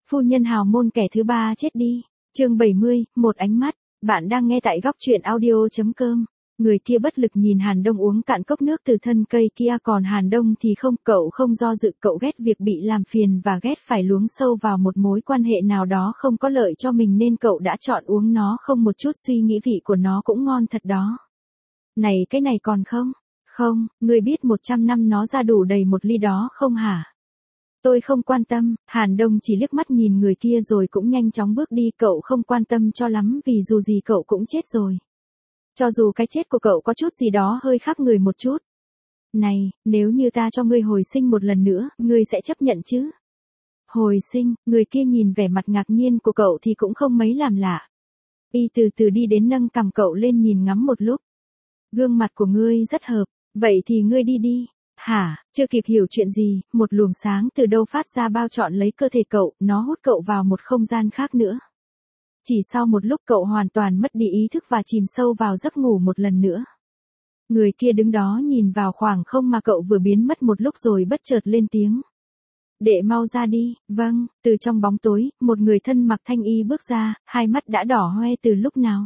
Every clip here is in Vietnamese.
Phu nhân hào môn kẻ thứ ba chết đi. Chương 70, một ánh mắt. Bạn đang nghe tại góc truyện audio.com. Người kia bất lực nhìn Hàn Đông uống cạn cốc nước từ thân cây kia, còn Hàn Đông thì không, cậu không do dự, cậu ghét việc bị làm phiền và ghét phải luống sâu vào một mối quan hệ nào đó không có lợi cho mình, nên cậu đã chọn uống nó không một chút suy nghĩ, vị của nó cũng ngon thật đó. Này, cái này còn không? Không, ngươi biết 100 năm nó ra đủ đầy một ly đó không hả? Tôi không quan tâm. Hàn Đông chỉ liếc mắt nhìn người kia rồi cũng nhanh chóng bước đi, cậu không quan tâm cho lắm vì dù gì cậu cũng chết rồi. Cho dù cái chết của cậu có chút gì đó hơi khác người một chút. Này, nếu như ta cho ngươi hồi sinh một lần nữa, ngươi sẽ chấp nhận chứ? Hồi sinh, người kia nhìn vẻ mặt ngạc nhiên của cậu thì cũng không mấy làm lạ. Y từ từ đi đến nâng cằm cậu lên nhìn ngắm một lúc. Gương mặt của ngươi rất hợp, vậy thì ngươi đi đi. Hả, chưa kịp hiểu chuyện gì, một luồng sáng từ đâu phát ra bao trọn lấy cơ thể cậu, nó hút cậu vào một không gian khác nữa. Chỉ sau một lúc cậu hoàn toàn mất đi ý thức và chìm sâu vào giấc ngủ một lần nữa. Người kia đứng đó nhìn vào khoảng không mà cậu vừa biến mất một lúc rồi bất chợt lên tiếng. Đệ mau ra đi. Vâng. Từ trong bóng tối, một người thân mặc thanh y bước ra, hai mắt đã đỏ hoe từ lúc nào.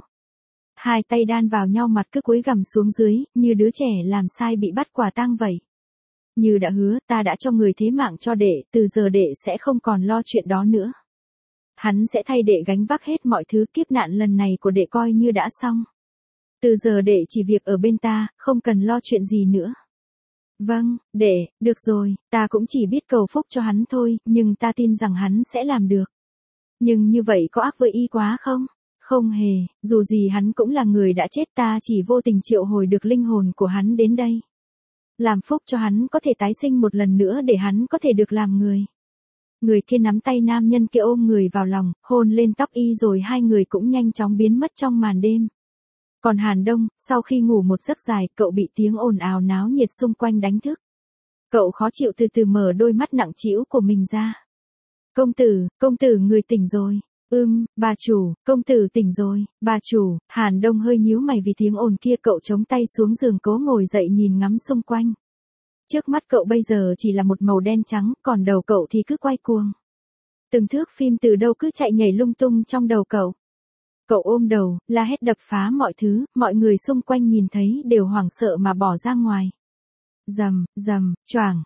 Hai tay đan vào nhau, mặt cứ cúi gằm xuống dưới, như đứa trẻ làm sai bị bắt quả tang vậy. Như đã hứa, ta đã cho người thế mạng cho đệ, từ giờ đệ sẽ không còn lo chuyện đó nữa. Hắn sẽ thay đệ gánh vác hết mọi thứ, kiếp nạn lần này của đệ coi như đã xong. Từ giờ đệ chỉ việc ở bên ta, không cần lo chuyện gì nữa. Vâng, đệ, được rồi, ta cũng chỉ biết cầu phúc cho hắn thôi, nhưng ta tin rằng hắn sẽ làm được. Nhưng như vậy có ác với y quá không? Không hề, dù gì hắn cũng là người đã chết, ta chỉ vô tình triệu hồi được linh hồn của hắn đến đây. Làm phúc cho hắn có thể tái sinh một lần nữa để hắn có thể được làm người. Người kia nắm tay nam nhân kia ôm người vào lòng, hôn lên tóc y rồi hai người cũng nhanh chóng biến mất trong màn đêm. Còn Hàn Đông, sau khi ngủ một giấc dài, cậu bị tiếng ồn ào náo nhiệt xung quanh đánh thức. Cậu khó chịu từ từ mở đôi mắt nặng trĩu của mình ra. Công tử người tỉnh rồi. Bà chủ, công tử tỉnh rồi. Bà chủ. Hàn Đông hơi nhíu mày vì tiếng ồn kia, cậu chống tay xuống giường cố ngồi dậy nhìn ngắm xung quanh. Trước mắt cậu bây giờ chỉ là một màu đen trắng, còn đầu cậu thì cứ quay cuồng. Từng thước phim từ đâu cứ chạy nhảy lung tung trong đầu cậu. Cậu ôm đầu, la hét đập phá mọi thứ, mọi người xung quanh nhìn thấy đều hoảng sợ mà bỏ ra ngoài. Rầm, choàng,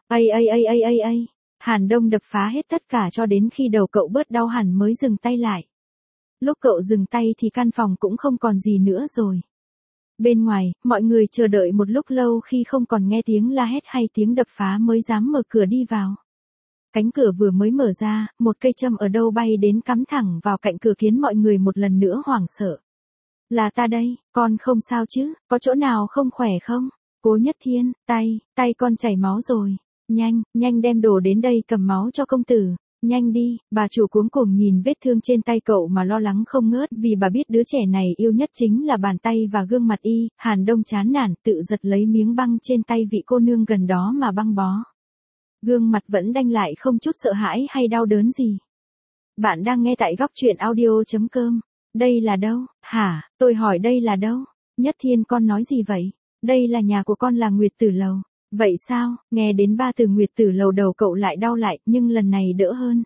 ai. Hàn Đông đập phá hết tất cả cho đến khi đầu cậu bớt đau hẳn mới dừng tay lại. Lúc cậu dừng tay thì căn phòng cũng không còn gì nữa rồi. Bên ngoài, mọi người chờ đợi một lúc lâu khi không còn nghe tiếng la hét hay tiếng đập phá mới dám mở cửa đi vào. Cánh cửa vừa mới mở ra, một cây châm ở đâu bay đến cắm thẳng vào cạnh cửa khiến mọi người một lần nữa hoảng sợ. Là ta đây, con không sao chứ, có chỗ nào không khỏe không? Cố Nhất Thiên, tay con chảy máu rồi. Nhanh đem đồ đến đây cầm máu cho công tử. Nhanh đi. Bà chủ cuống cuồng nhìn vết thương trên tay cậu mà lo lắng không ngớt vì bà biết đứa trẻ này yêu nhất chính là bàn tay và gương mặt y. Hàn Đông chán nản tự giật lấy miếng băng trên tay vị cô nương gần đó mà băng bó. Gương mặt vẫn đanh lại không chút sợ hãi hay đau đớn gì. Bạn đang nghe tại góc truyện audio.com. Đây là đâu? Hả, tôi hỏi đây là đâu? Nhất Thiên, con nói gì vậy? Đây là nhà của con, là Nguyệt Tử Lầu. Vậy sao? Nghe đến ba từ Nguyệt Tử Lầu đầu cậu lại đau lại, nhưng lần này đỡ hơn.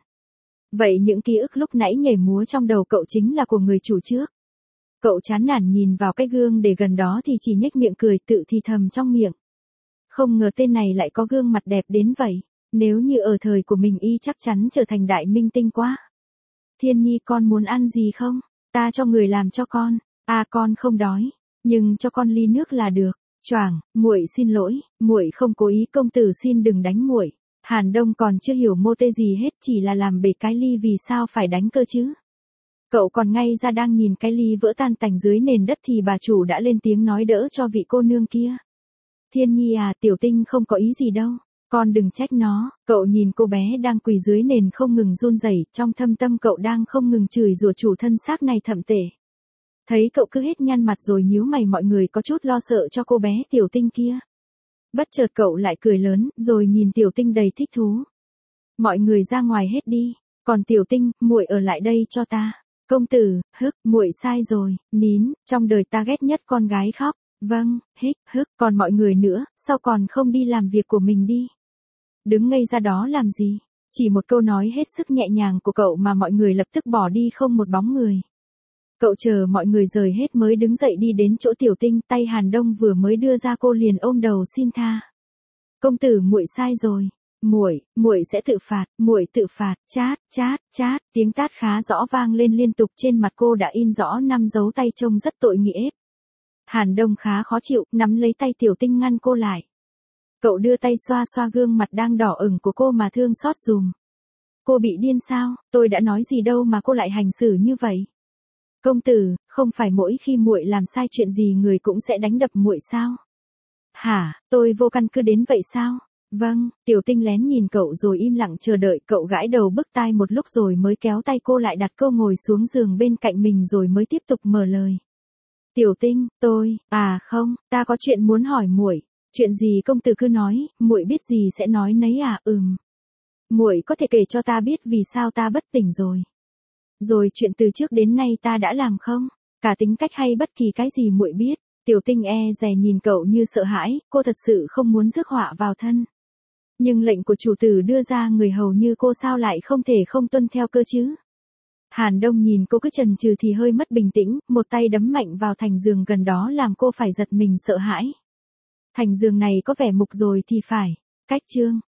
Vậy những ký ức lúc nãy nhảy múa trong đầu cậu chính là của người chủ trước. Cậu chán nản nhìn vào cái gương để gần đó thì chỉ nhếch miệng cười, tự thì thầm trong miệng. Không ngờ tên này lại có gương mặt đẹp đến vậy. Nếu như ở thời của mình y chắc chắn trở thành đại minh tinh quá. Thiên Nhi, con muốn ăn gì không? Ta cho người làm cho con. À, con không đói, nhưng cho con ly nước là được. Choàng, muội xin lỗi, muội không cố ý, công tử xin đừng đánh muội. Hàn Đông còn chưa hiểu mô tê gì hết, chỉ là làm bể cái ly, vì sao phải đánh cơ chứ? Cậu còn ngay ra đang nhìn cái ly vỡ tan tành dưới nền đất thì bà chủ đã lên tiếng nói đỡ cho vị cô nương kia. Thiên Nhi à, Tiểu Tinh không có ý gì đâu, con đừng trách nó. Cậu nhìn cô bé đang quỳ dưới nền không ngừng run rẩy, trong thâm tâm cậu đang không ngừng chửi rủa chủ thân xác này thậm tệ. Thấy cậu cứ hết nhăn mặt rồi nhíu mày, mọi người có chút lo sợ cho cô bé Tiểu Tinh kia. Bất chợt cậu lại cười lớn, rồi nhìn Tiểu Tinh đầy thích thú. Mọi người ra ngoài hết đi, còn Tiểu Tinh, muội ở lại đây cho ta. Công tử, muội sai rồi, nín, trong đời ta ghét nhất con gái khóc. Vâng, còn mọi người nữa, sao còn không đi làm việc của mình đi? Đứng ngây ra đó làm gì? Chỉ một câu nói hết sức nhẹ nhàng của cậu mà mọi người lập tức bỏ đi không một bóng người. Cậu chờ mọi người rời hết mới đứng dậy đi đến chỗ Tiểu Tinh, tay Hàn Đông vừa mới đưa ra cô liền ôm đầu xin tha. Công tử, muội sai rồi. Muội sẽ tự phạt, muội tự phạt, chát, chát, chát, tiếng tát khá rõ vang lên liên tục, trên mặt cô đã in rõ 5 dấu tay trông rất tội nghiệp. Hàn Đông khá khó chịu, nắm lấy tay Tiểu Tinh ngăn cô lại. Cậu đưa tay xoa xoa gương mặt đang đỏ ửng của cô mà thương xót dùm. Cô bị điên sao, tôi đã nói gì đâu mà cô lại hành xử như vậy. Công tử, không phải mỗi khi muội làm sai chuyện gì người cũng sẽ đánh đập muội sao? Hả, tôi vô căn cứ đến vậy sao? Vâng, Tiểu Tinh lén nhìn cậu rồi im lặng chờ đợi, cậu gãi đầu bứt tai một lúc rồi mới kéo tay cô lại đặt cô ngồi xuống giường bên cạnh mình rồi mới tiếp tục mở lời. Tiểu Tinh, không, ta có chuyện muốn hỏi muội. Chuyện gì công tử cứ nói, muội biết gì sẽ nói nấy à? Muội có thể kể cho ta biết vì sao ta bất tỉnh rồi. Rồi chuyện từ trước đến nay ta đã làm không? Cả tính cách hay bất kỳ cái gì muội biết. Tiểu Tinh e dè nhìn cậu như sợ hãi, cô thật sự không muốn rước họa vào thân. Nhưng lệnh của chủ tử đưa ra, người hầu như cô sao lại không thể không tuân theo cơ chứ? Hàn Đông nhìn cô cứ chần chừ thì hơi mất bình tĩnh, một tay đấm mạnh vào thành giường gần đó làm cô phải giật mình sợ hãi. Thành giường này có vẻ mục rồi thì phải. Cách chương